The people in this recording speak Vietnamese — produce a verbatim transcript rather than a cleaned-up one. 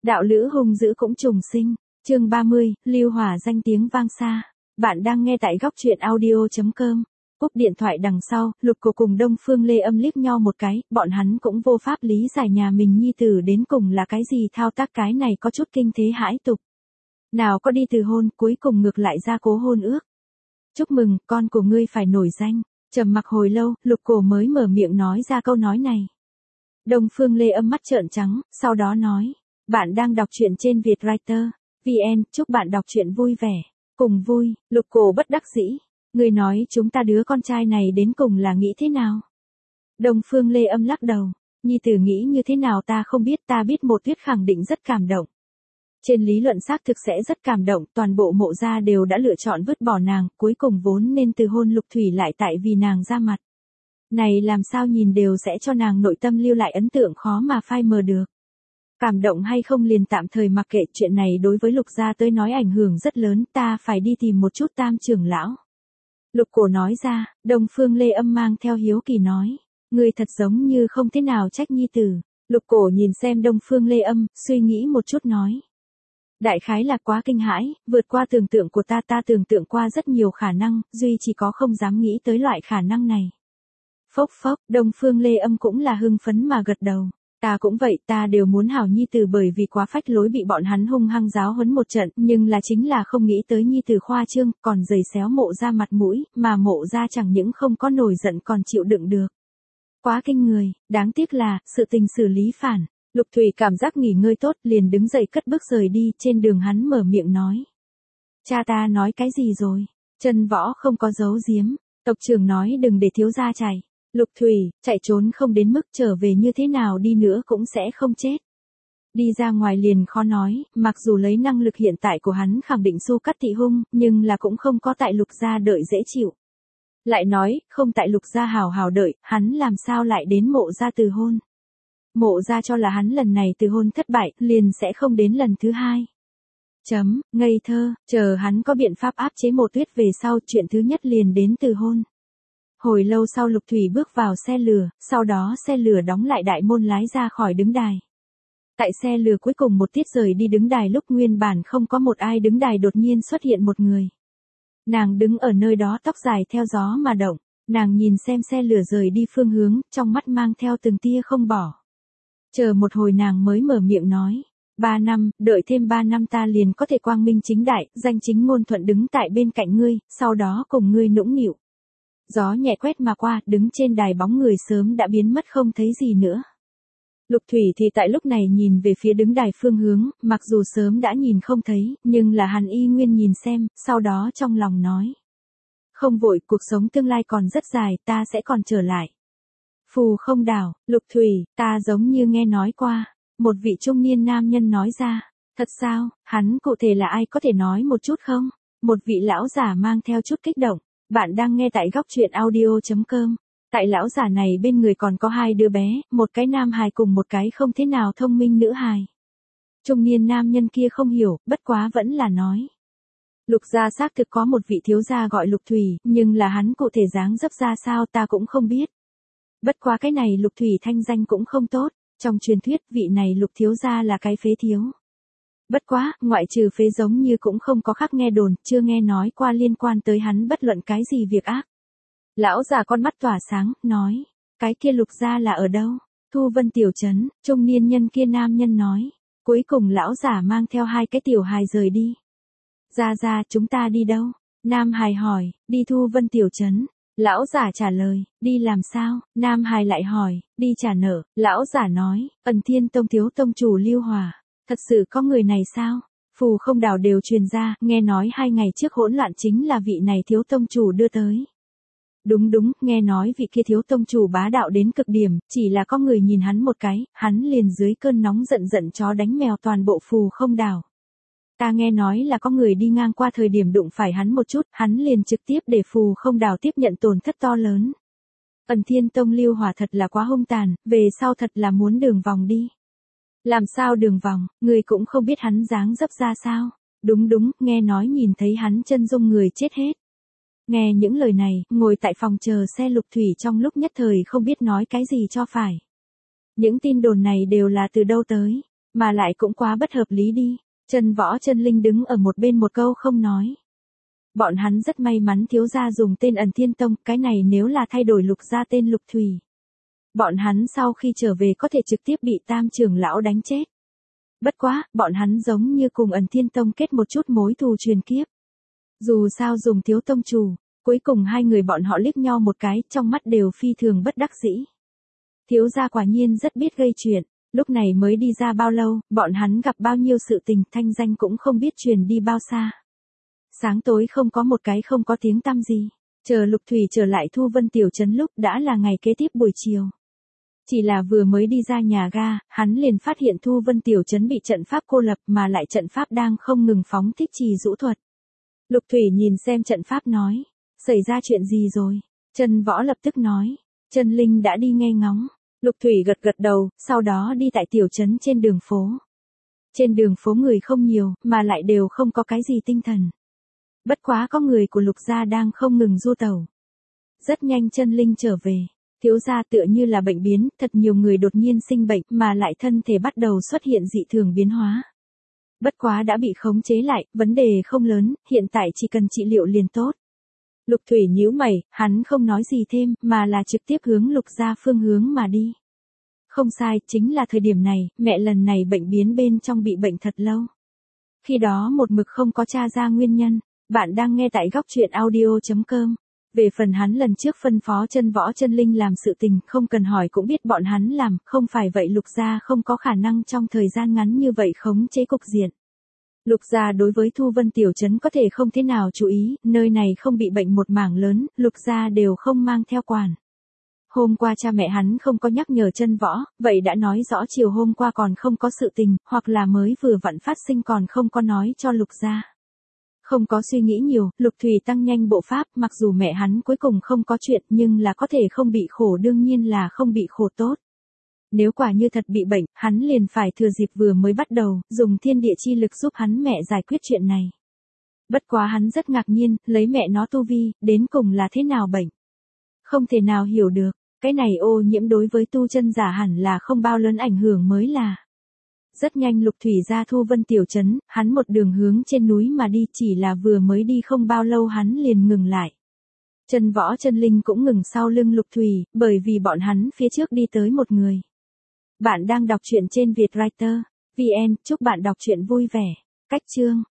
Đạo lữ hung dữ cũng trùng sinh. Chương ba mươi, Lưu Hỏa danh tiếng vang xa. Bạn đang nghe tại góc truyện audio chấm com. Cúp điện thoại đằng sau, Lục Cổ cùng Đông Phương Lê Âm liếc nhau một cái, bọn hắn cũng vô pháp lý giải nhà mình nhi tử đến cùng là cái gì, thao tác cái này có chút kinh thế hãi tục. Nào có đi từ hôn, cuối cùng ngược lại ra cố hôn ước. Chúc mừng, con của ngươi phải nổi danh. Trầm mặc hồi lâu, Lục Cổ mới mở miệng nói ra câu nói này. Đông Phương Lê Âm mắt trợn trắng, sau đó nói, bạn đang đọc truyện trên Vietwriter chấm vn, chúc bạn đọc truyện vui vẻ. Cùng vui. Lục Cổ bất đắc dĩ. Ngươi nói chúng ta đứa con trai này đến cùng là nghĩ thế nào? Đông Phương Lê Âm lắc đầu. Nhi tử nghĩ như thế nào ta không biết, ta biết Mộ Tuyết khẳng định rất cảm động. Trên lý luận xác thực sẽ rất cảm động, toàn bộ Mộ gia đều đã lựa chọn vứt bỏ nàng, cuối cùng vốn nên từ hôn Lục Thủy lại tại vì nàng ra mặt. Này làm sao nhìn đều sẽ cho nàng nội tâm lưu lại ấn tượng khó mà phai mờ được. Cảm động hay không liền tạm thời mặc kệ, chuyện này đối với Lục gia tới nói ảnh hưởng rất lớn, ta phải đi tìm một chút Tam trưởng lão. Lục Cổ nói ra. Đông Phương Lê Âm mang theo hiếu kỳ nói, ngươi thật giống như không thế nào trách nhi tử. Lục Cổ nhìn xem Đông Phương Lê Âm, suy nghĩ một chút nói. Đại khái là quá kinh hãi, vượt qua tưởng tượng của ta, ta tưởng tượng qua rất nhiều khả năng, duy chỉ có không dám nghĩ tới loại khả năng này. Phốc phốc, Đông Phương Lê Âm cũng là hưng phấn mà gật đầu. Ta cũng vậy, ta đều muốn hảo nhi tử, bởi vì quá phách lối bị bọn hắn hung hăng giáo huấn một trận, nhưng là chính là không nghĩ tới nhi tử khoa trương, còn giày xéo Mộ ra mặt mũi, mà Mộ ra chẳng những không có nổi giận còn chịu đựng được. Quá kinh người, đáng tiếc là, sự tình xử lý phản. Lục Thủy cảm giác nghỉ ngơi tốt, liền đứng dậy cất bước rời đi, trên đường hắn mở miệng nói. Cha ta nói cái gì rồi? Chân võ không có giấu giếm, tộc trưởng nói đừng để thiếu gia chạy. Lục Thủy, chạy trốn không đến mức, trở về như thế nào đi nữa cũng sẽ không chết. Đi ra ngoài liền khó nói, mặc dù lấy năng lực hiện tại của hắn khẳng định Xu Cắt Thị hung, nhưng là cũng không có tại Lục gia đợi dễ chịu. Lại nói, không tại Lục gia hào hào đợi, hắn làm sao lại đến Mộ gia từ hôn. Mộ gia cho là hắn lần này từ hôn thất bại, liền sẽ không đến lần thứ hai. Chấm, ngây thơ, chờ hắn có biện pháp áp chế Mộ Tuyết về sau, chuyện thứ nhất liền đến từ hôn. Hồi lâu sau Lục Thủy bước vào xe lửa, sau đó xe lửa đóng lại đại môn lái ra khỏi đứng đài. Tại xe lửa cuối cùng một tiết rời đi đứng đài lúc nguyên bản không có một ai đứng đài đột nhiên xuất hiện một người. Nàng đứng ở nơi đó tóc dài theo gió mà động, nàng nhìn xem xe lửa rời đi phương hướng, trong mắt mang theo từng tia không bỏ. Chờ một hồi nàng mới mở miệng nói, ba năm, đợi thêm ba năm ta liền có thể quang minh chính đại, danh chính ngôn thuận đứng tại bên cạnh ngươi, sau đó cùng ngươi nũng nịu. Gió nhẹ quét mà qua, đứng trên đài bóng người sớm đã biến mất không thấy gì nữa. Lục Thủy thì tại lúc này nhìn về phía đứng đài phương hướng, mặc dù sớm đã nhìn không thấy, nhưng là hắn y nguyên nhìn xem, sau đó trong lòng nói. Không vội, cuộc sống tương lai còn rất dài, ta sẽ còn trở lại. Phù Không Đảo, Lục Thủy, ta giống như nghe nói qua. Một vị trung niên nam nhân nói ra. Thật sao, hắn cụ thể là ai có thể nói một chút không? Một vị lão giả mang theo chút kích động. Bạn đang nghe tại góc truyện audio chấm com. Tại lão giả này bên người còn có hai đứa bé, một cái nam hài cùng một cái không thế nào thông minh nữ hài. Trung niên nam nhân kia không hiểu, bất quá vẫn là nói. Lục gia xác thực có một vị thiếu gia gọi Lục Thủy, nhưng là hắn cụ thể dáng dấp ra sao ta cũng không biết. Bất quá cái này Lục Thủy thanh danh cũng không tốt, trong truyền thuyết vị này Lục thiếu gia là cái phế thiếu. Bất quá, ngoại trừ phế giống như cũng không có khác nghe đồn, chưa nghe nói qua liên quan tới hắn bất luận cái gì việc ác. Lão già con mắt tỏa sáng, nói, cái kia Lục gia là ở đâu? Thu Vân tiểu trấn, trung niên nhân kia nam nhân nói. Cuối cùng lão giả mang theo hai cái tiểu hài rời đi. Ra ra, chúng ta đi đâu? Nam hài hỏi, đi Thu Vân tiểu trấn. Lão giả trả lời, đi làm sao? Nam hài lại hỏi, đi trả nợ. Lão giả nói, Ẩn Thiên Tông thiếu tông chủ Lưu Hỏa. Thật sự có người này sao? Phù Không Đảo đều truyền ra, nghe nói hai ngày trước hỗn loạn chính là vị này thiếu tông chủ đưa tới. Đúng đúng, nghe nói vị kia thiếu tông chủ bá đạo đến cực điểm, chỉ là có người nhìn hắn một cái, hắn liền dưới cơn nóng giận giận chó đánh mèo toàn bộ Phù Không Đảo. Ta nghe nói là có người đi ngang qua thời điểm đụng phải hắn một chút, hắn liền trực tiếp để Phù Không Đảo tiếp nhận tổn thất to lớn. Ẩn Thiên Tông Lưu Hỏa thật là quá hung tàn, về sau thật là muốn đường vòng đi. Làm sao đường vòng, người cũng không biết hắn dáng dấp ra sao. Đúng đúng, nghe nói nhìn thấy hắn chân dung người chết hết. Nghe những lời này, ngồi tại phòng chờ xe Lục Thủy trong lúc nhất thời không biết nói cái gì cho phải. Những tin đồn này đều là từ đâu tới? Mà lại cũng quá bất hợp lý đi. Chân Võ Chân Linh đứng ở một bên một câu không nói. Bọn hắn rất may mắn thiếu gia dùng tên Ẩn Thiên Tông, cái này nếu là thay đổi Lục gia tên Lục Thủy. Bọn hắn sau khi trở về có thể trực tiếp bị Tam trưởng lão đánh chết. Bất quá, bọn hắn giống như cùng Ẩn Thiên Tông kết một chút mối thù truyền kiếp. Dù sao dùng thiếu tông chủ, cuối cùng hai người bọn họ liếc nhau một cái, trong mắt đều phi thường bất đắc dĩ. Thiếu gia quả nhiên rất biết gây chuyện, lúc này mới đi ra bao lâu, bọn hắn gặp bao nhiêu sự tình, thanh danh cũng không biết truyền đi bao xa. Sáng tối không có một cái không có tiếng tăm gì, chờ Lục Thủy trở lại Thu Vân tiểu trấn lúc đã là ngày kế tiếp buổi chiều. Chỉ là vừa mới đi ra nhà ga, hắn liền phát hiện Thu Vân tiểu trấn bị trận pháp cô lập mà lại trận pháp đang không ngừng phóng thích trì dũ thuật. Lục Thủy nhìn xem trận pháp nói, xảy ra chuyện gì rồi? Chân Võ lập tức nói, Chân Linh đã đi nghe ngóng. Lục Thủy gật gật đầu, sau đó đi tại tiểu trấn trên đường phố. Trên đường phố người không nhiều, mà lại đều không có cái gì tinh thần. Bất quá có người của Lục gia đang không ngừng du tẩu. Rất nhanh Chân Linh trở về. Thiếu gia tựa như là bệnh biến, thật nhiều người đột nhiên sinh bệnh mà lại thân thể bắt đầu xuất hiện dị thường biến hóa. Bất quá đã bị khống chế lại, vấn đề không lớn, hiện tại chỉ cần trị liệu liền tốt. Lục Thủy nhíu mày, hắn không nói gì thêm, mà là trực tiếp hướng Lục gia phương hướng mà đi. Không sai, chính là thời điểm này, mẹ lần này bệnh biến bên trong bị bệnh thật lâu. Khi đó một mực không có tra ra nguyên nhân, bạn đang nghe tại góc truyện audio chấm com. Về phần hắn lần trước phân phó Chân Võ Chân Linh làm sự tình, không cần hỏi cũng biết bọn hắn làm, không phải vậy Lục gia không có khả năng trong thời gian ngắn như vậy khống chế cục diện. Lục gia đối với Thu Vân tiểu trấn có thể không thế nào chú ý, nơi này không bị bệnh một mảng lớn, Lục gia đều không mang theo quản. Hôm qua cha mẹ hắn không có nhắc nhở Chân Võ, vậy đã nói rõ chiều hôm qua còn không có sự tình, hoặc là mới vừa vặn phát sinh còn không có nói cho Lục gia. Không có suy nghĩ nhiều, Lục Thủy tăng nhanh bộ pháp, mặc dù mẹ hắn cuối cùng không có chuyện nhưng là có thể không bị khổ đương nhiên là không bị khổ tốt. Nếu quả như thật bị bệnh, hắn liền phải thừa dịp vừa mới bắt đầu, dùng thiên địa chi lực giúp hắn mẹ giải quyết chuyện này. Bất quá hắn rất ngạc nhiên, lấy mẹ nó tu vi, đến cùng là thế nào bệnh. Không thể nào hiểu được, cái này ô nhiễm đối với tu chân giả hẳn là không bao lớn ảnh hưởng mới là. Rất nhanh Lục Thủy ra Thu Vân tiểu trấn, hắn một đường hướng trên núi mà đi, chỉ là vừa mới đi không bao lâu hắn liền ngừng lại. Chân Võ Chân Linh cũng ngừng sau lưng Lục Thủy, bởi vì bọn hắn phía trước đi tới một người. Bạn đang đọc truyện trên Vietwriter chấm vn, chúc bạn đọc truyện vui vẻ. Cách chương